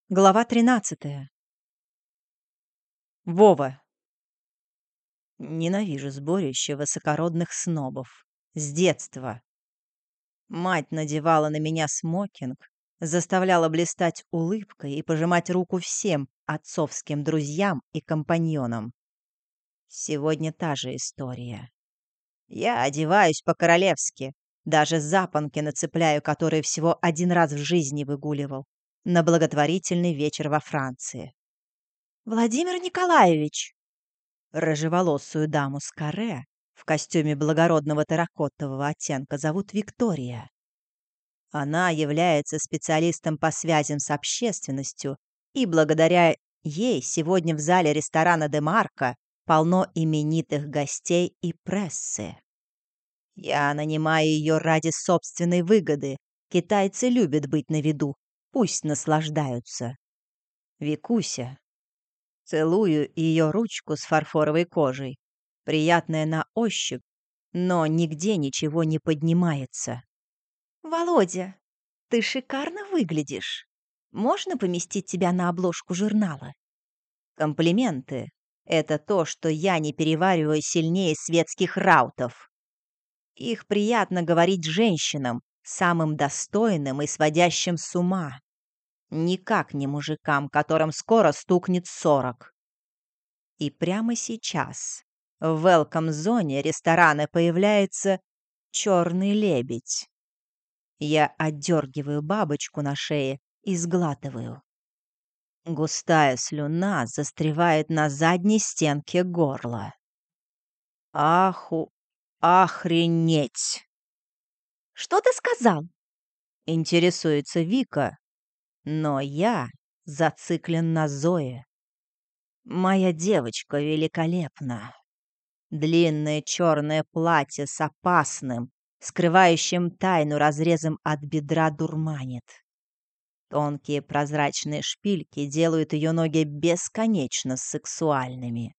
Глава 13. Вова. Ненавижу сборище высокородных снобов. С детства. Мать надевала на меня смокинг, заставляла блистать улыбкой и пожимать руку всем отцовским друзьям и компаньонам. Сегодня та же история. Я одеваюсь по-королевски, даже запонки нацепляю, которые всего один раз в жизни выгуливал, на благотворительный вечер во Франции. «Владимир Николаевич!» Рыжеволосую даму с каре в костюме благородного терракотового оттенка зовут Виктория. Она является специалистом по связям с общественностью, и благодаря ей сегодня в зале ресторана «Демарко» полно именитых гостей и прессы. Я нанимаю ее ради собственной выгоды. Китайцы любят быть на виду, пусть наслаждаются. Викуся. Целую ее ручку с фарфоровой кожей. Приятная на ощупь, но нигде ничего не поднимается. «Володя, ты шикарно выглядишь. Можно поместить тебя на обложку журнала?» Комплименты — это то, что я не перевариваю сильнее светских раутов. Их приятно говорить женщинам, самым достойным и сводящим с ума. Никак не мужикам, которым скоро стукнет 40. И прямо сейчас в велком-зоне ресторана появляется черный лебедь. Я отдергиваю бабочку на шее и сглатываю. Густая слюна застревает на задней стенке горла. Охренеть! «Что ты сказал?» — интересуется Вика, но я зациклен на Зое. Моя девочка великолепна. Длинное черное платье с опасным, скрывающим тайну разрезом от бедра дурманит. Тонкие прозрачные шпильки делают ее ноги бесконечно сексуальными.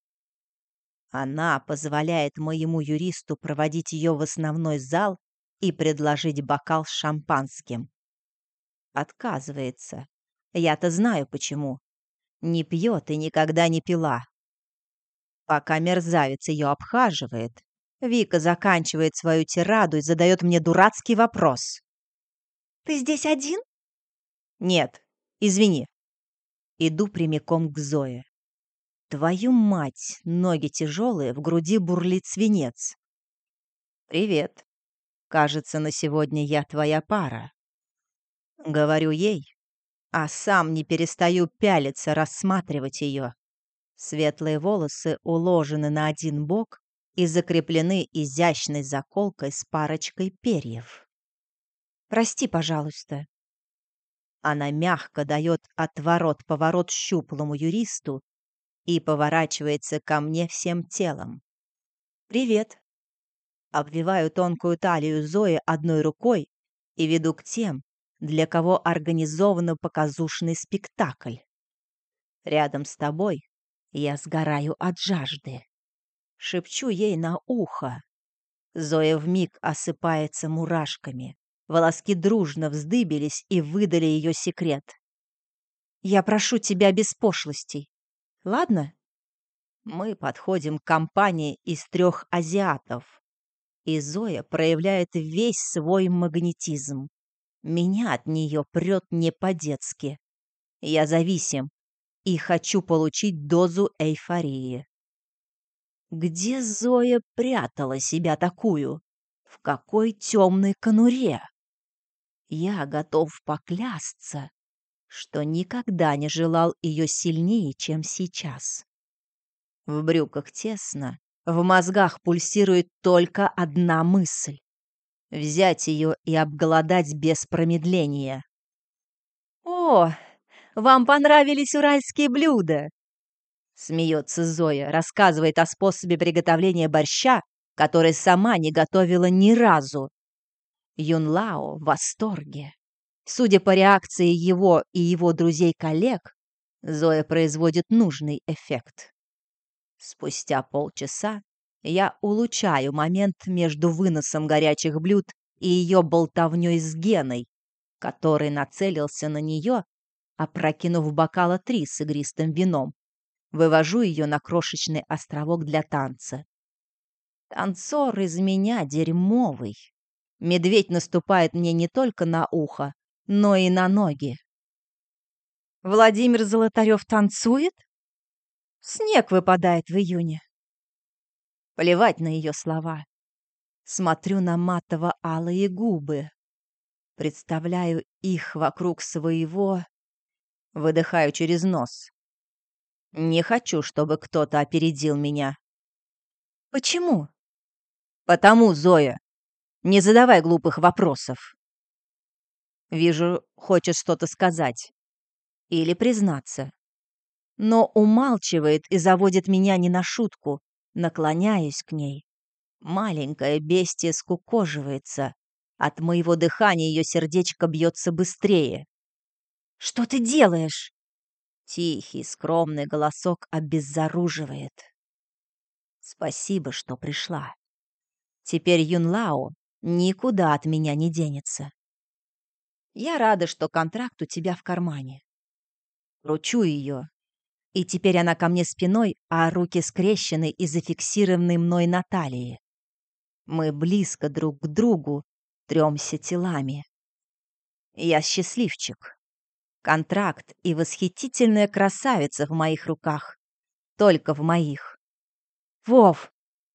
Она позволяет моему юристу проводить ее в основной зал и предложить бокал с шампанским. Отказывается. Я-то знаю почему. Не пьет и никогда не пила. Пока мерзавец ее обхаживает, Вика заканчивает свою тираду и задает мне дурацкий вопрос. «Ты здесь один?» «Нет, извини». Иду прямиком к Зое. Твою мать, ноги тяжелые, в груди бурлит свинец. «Привет. Кажется, на сегодня я твоя пара». Говорю ей, а сам не перестаю пялиться, рассматривать ее. Светлые волосы уложены на один бок и закреплены изящной заколкой с парочкой перьев. «Прости, пожалуйста». Она мягко дает отворот-поворот щуплому юристу и поворачивается ко мне всем телом. «Привет». Обвиваю тонкую талию Зои одной рукой и веду к тем, для кого организован показушный спектакль. Рядом с тобой я сгораю от жажды. Шепчу ей на ухо. Зоя вмиг осыпается мурашками. Волоски дружно вздыбились и выдали ее секрет. «Я прошу тебя без пошлостей. Ладно?» Мы подходим к компании из 3 азиатов, и Зоя проявляет весь свой магнетизм. Меня от нее прет не по-детски. Я зависим и хочу получить дозу эйфории. Где Зоя прятала себя такую? В какой темной конуре? Я готов поклясться, что никогда не желал ее сильнее, чем сейчас. В брюках тесно, в мозгах пульсирует только одна мысль — взять ее и обголодать без промедления. «О, вам понравились уральские блюда?» Смеется Зоя, рассказывает о способе приготовления борща, который сама не готовила ни разу. Юнлао в восторге. Судя по реакции его и его друзей-коллег, Зоя производит нужный эффект. Спустя полчаса я улучшаю момент между выносом горячих блюд и ее болтовней с Геной, который нацелился на нее опрокинув бокала 3 с игристым вином. Вывожу ее на крошечный островок для танца. Танцор из меня дерьмовый. Медведь наступает мне не только на ухо, но и на ноги. Владимир Золотарев танцует? Снег выпадает в июне. Плевать на ее слова. Смотрю на матово-алые губы. Представляю их вокруг своего. Выдыхаю через нос. Не хочу, чтобы кто-то опередил меня. Почему? Потому, Зоя. Не задавай глупых вопросов. Вижу, хочешь что-то сказать. Или признаться. Но умалчивает и заводит меня не на шутку. Наклоняюсь к ней. Маленькое бестие скукоживается. От моего дыхания ее сердечко бьется быстрее. «Что ты делаешь?» Тихий, скромный голосок обезоруживает. Спасибо, что пришла. Теперь Юнлао никуда от меня не денется. Я рада, что контракт у тебя в кармане. Ручу ее. И теперь она ко мне спиной, а руки скрещены и зафиксированы мной на талии. Мы близко друг к другу, трёмся телами. Я счастливчик. Контракт и восхитительная красавица в моих руках. Только в моих. Вов!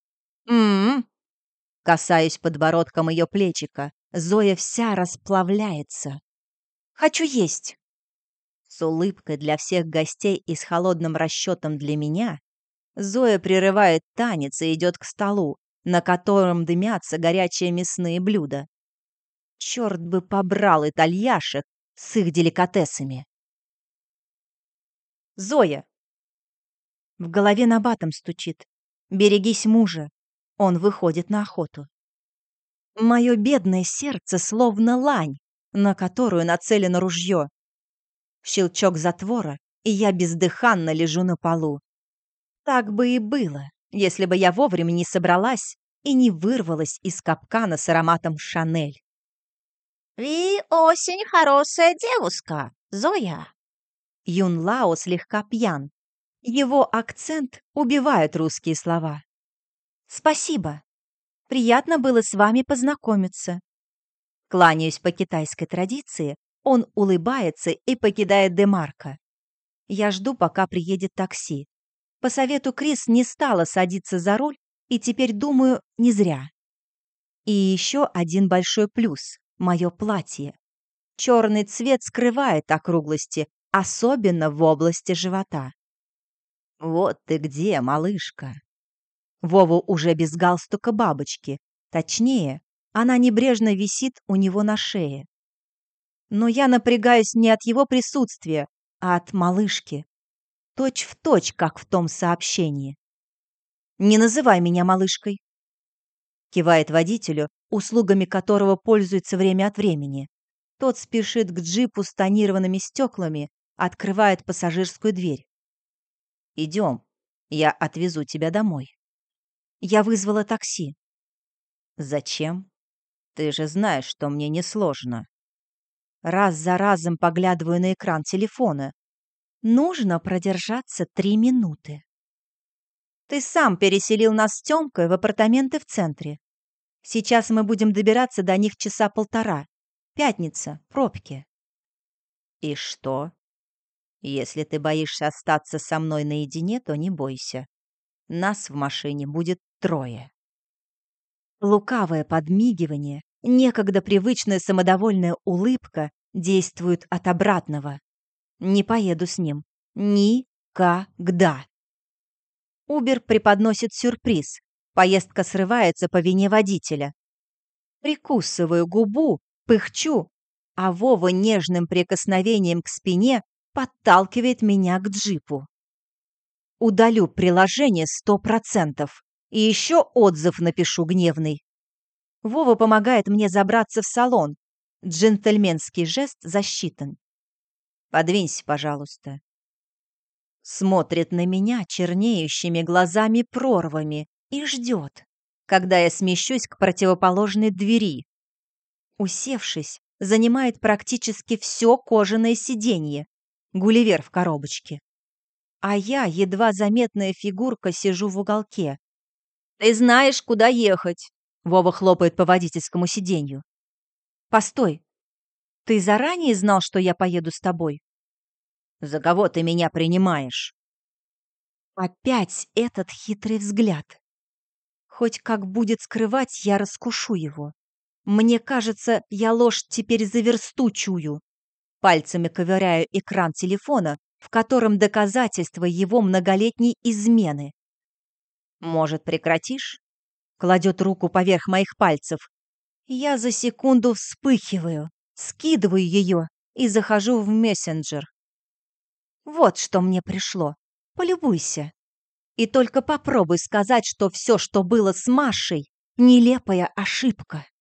Касаюсь подбородком ее плечика. Зоя вся расплавляется. Хочу есть. С улыбкой для всех гостей и с холодным расчетом для меня Зоя прерывает танец и идет к столу, на котором дымятся горячие мясные блюда. Черт бы побрал итальяшек с их деликатесами. Зоя! В голове набатом стучит. Берегись мужа. Он выходит на охоту. Мое бедное сердце словно лань, на которую нацелено ружье. Щелчок затвора, и я бездыханно лежу на полу. Так бы и было, если бы я вовремя не собралась и не вырвалась из капкана с ароматом Шанель. «Вы очень хорошая девушка, Зоя!» Юн Лао слегка пьян. Его акцент убивает русские слова. «Спасибо. Приятно было с вами познакомиться». Кланяюсь по китайской традиции, он улыбается и покидает Демарко. Я жду, пока приедет такси. По совету Крис не стала садиться за руль, и теперь думаю, не зря. И еще один большой плюс – мое платье. Черный цвет скрывает округлости, особенно в области живота. «Вот ты где, малышка!» Вова уже без галстука бабочки. Точнее, она небрежно висит у него на шее. Но я напрягаюсь не от его присутствия, а от малышки. Точь в точь, как в том сообщении. «Не называй меня малышкой», — кивает водителю, услугами которого пользуется время от времени. Тот спешит к джипу с тонированными стеклами, открывает пассажирскую дверь. «Идем, я отвезу тебя домой». Я вызвала такси. «Зачем? Ты же знаешь, что мне несложно». Раз за разом поглядываю на экран телефона. Нужно продержаться 3 минуты. Ты сам переселил нас с Тёмкой в апартаменты в центре. Сейчас мы будем добираться до них часа полтора. Пятница, пробки. И что? Если ты боишься остаться со мной наедине, то не бойся. Нас в машине будет 3. Лукавое подмигивание, некогда привычная самодовольная улыбка действуют от обратного. Не поеду с ним. Никогда. Убер преподносит сюрприз. Поездка срывается по вине водителя. Прикусываю губу, пыхчу, а Вова нежным прикосновением к спине подталкивает меня к джипу. Удалю приложение 100%. И еще отзыв напишу гневный. Вова помогает мне забраться в салон. Джентльменский жест засчитан. Подвинься, пожалуйста. Смотрит на меня чернеющими глазами-прорвами и ждет, когда я смещусь к противоположной двери. Усевшись, занимает практически все кожаное сиденье, Гулливер в коробочке. А я, едва заметная фигурка, сижу в уголке. «Ты знаешь, куда ехать!» Вова хлопает по водительскому сиденью. «Постой, ты заранее знал, что я поеду с тобой?» «За кого ты меня принимаешь?» Опять этот хитрый взгляд. Хоть как будет скрывать, я раскушу его. Мне кажется, я ложь теперь за версту чую. Пальцами ковыряю экран телефона, в котором доказательство его многолетней измены. «Может, прекратишь?» Кладет руку поверх моих пальцев. Я за секунду вспыхиваю, скидываю ее и захожу в мессенджер. Вот что мне пришло. Полюбуйся. И только попробуй сказать, что все, что было с Машей, нелепая ошибка.